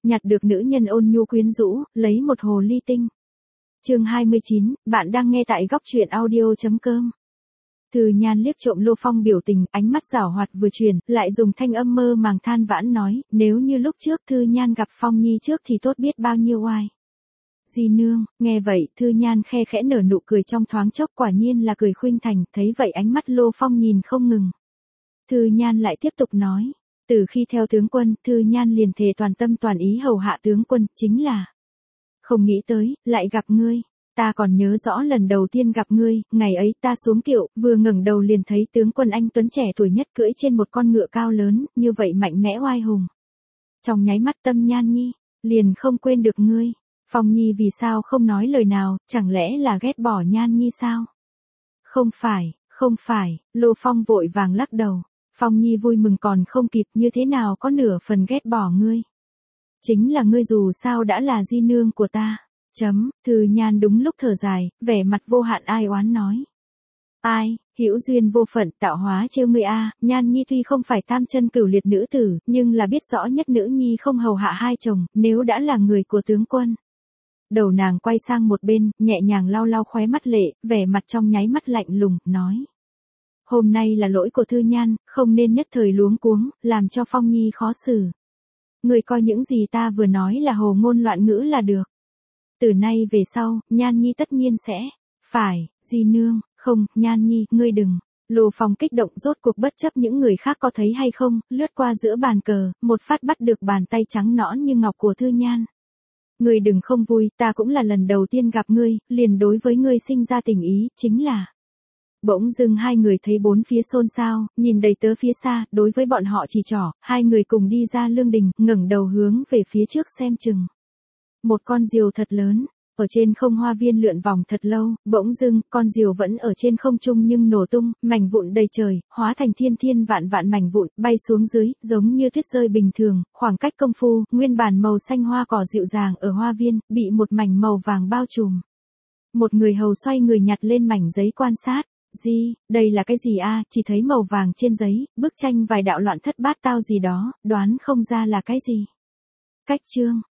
nhặt được nữ nhân ôn nhu quyến rũ, lấy một hồ ly tinh. Chương 29, bạn đang nghe tại góc truyện audio.com. Thư Nhan liếc trộm Lô Phong biểu tình, ánh mắt giảo hoạt vừa chuyển, lại dùng thanh âm mơ màng than vãn nói, nếu như lúc trước Thư Nhan gặp Phong Nhi trước thì tốt biết bao nhiêu oai. Di nương, nghe vậy, Thư Nhan khe khẽ nở nụ cười trong thoáng chốc, quả nhiên là cười khuynh thành, thấy vậy ánh mắt Lô Phong nhìn không ngừng. Thư Nhan lại tiếp tục nói, từ khi theo tướng quân, Thư Nhan liền thề toàn tâm toàn ý hầu hạ tướng quân, chính là không nghĩ tới, lại gặp ngươi. Ta còn nhớ rõ lần đầu tiên gặp ngươi, ngày ấy ta xuống kiệu, vừa ngẩng đầu liền thấy tướng quân anh tuấn trẻ tuổi nhất cưỡi trên một con ngựa cao lớn, như vậy mạnh mẽ oai hùng. Trong nháy mắt tâm Nhan Nhi, liền không quên được ngươi. Phong Nhi vì sao không nói lời nào, chẳng lẽ là ghét bỏ Nhan Nhi sao? Không phải, Lô Phong vội vàng lắc đầu. Phong Nhi vui mừng còn không kịp, như thế nào có nửa phần ghét bỏ ngươi. Chính là ngươi dù sao đã là di nương của ta. Thư Nhan đúng lúc thở dài, vẻ mặt vô hạn ai oán nói. Ai, hữu duyên vô phận tạo hóa trêu ngươi a. Nhan Nhi tuy không phải tam chân cửu liệt nữ tử, nhưng là biết rõ nhất nữ nhi không hầu hạ hai chồng, nếu đã là người của tướng quân. Đầu nàng quay sang một bên, nhẹ nhàng lau lau khóe mắt lệ, vẻ mặt trong nháy mắt lạnh lùng, nói. Hôm nay là lỗi của Thư Nhan, không nên nhất thời luống cuống, làm cho Phong Nhi khó xử. Người coi những gì ta vừa nói là hồ ngôn loạn ngữ là được. Từ nay về sau, Nhan Nhi tất nhiên sẽ. Phải, di nương, không, Nhan Nhi, ngươi đừng. Lô Phong kích động rốt cuộc bất chấp những người khác có thấy hay không, lướt qua giữa bàn cờ, một phát bắt được bàn tay trắng nõn như ngọc của Thư Nhan. Ngươi đừng không vui, ta cũng là lần đầu tiên gặp ngươi, liền đối với ngươi sinh ra tình ý, chính là. Bỗng dưng hai người thấy bốn phía xôn xao, nhìn đầy tớ phía xa, đối với bọn họ chỉ trỏ, hai người cùng đi ra lương đình, ngẩng đầu hướng về phía trước xem chừng. Một con diều thật lớn, ở trên không hoa viên lượn vòng thật lâu, bỗng dưng, con diều vẫn ở trên không trung nhưng nổ tung, mảnh vụn đầy trời, hóa thành thiên thiên vạn vạn mảnh vụn, bay xuống dưới, giống như tuyết rơi bình thường, khoảng cách công phu, nguyên bản màu xanh hoa cỏ dịu dàng ở hoa viên, bị một mảnh màu vàng bao trùm. Một người hầu xoay người nhặt lên mảnh giấy quan sát. Đây là cái gì a? Chỉ thấy màu vàng trên giấy, bức tranh vài đạo loạn thất bát tao gì đó, đoán không ra là cái gì. Cách chương,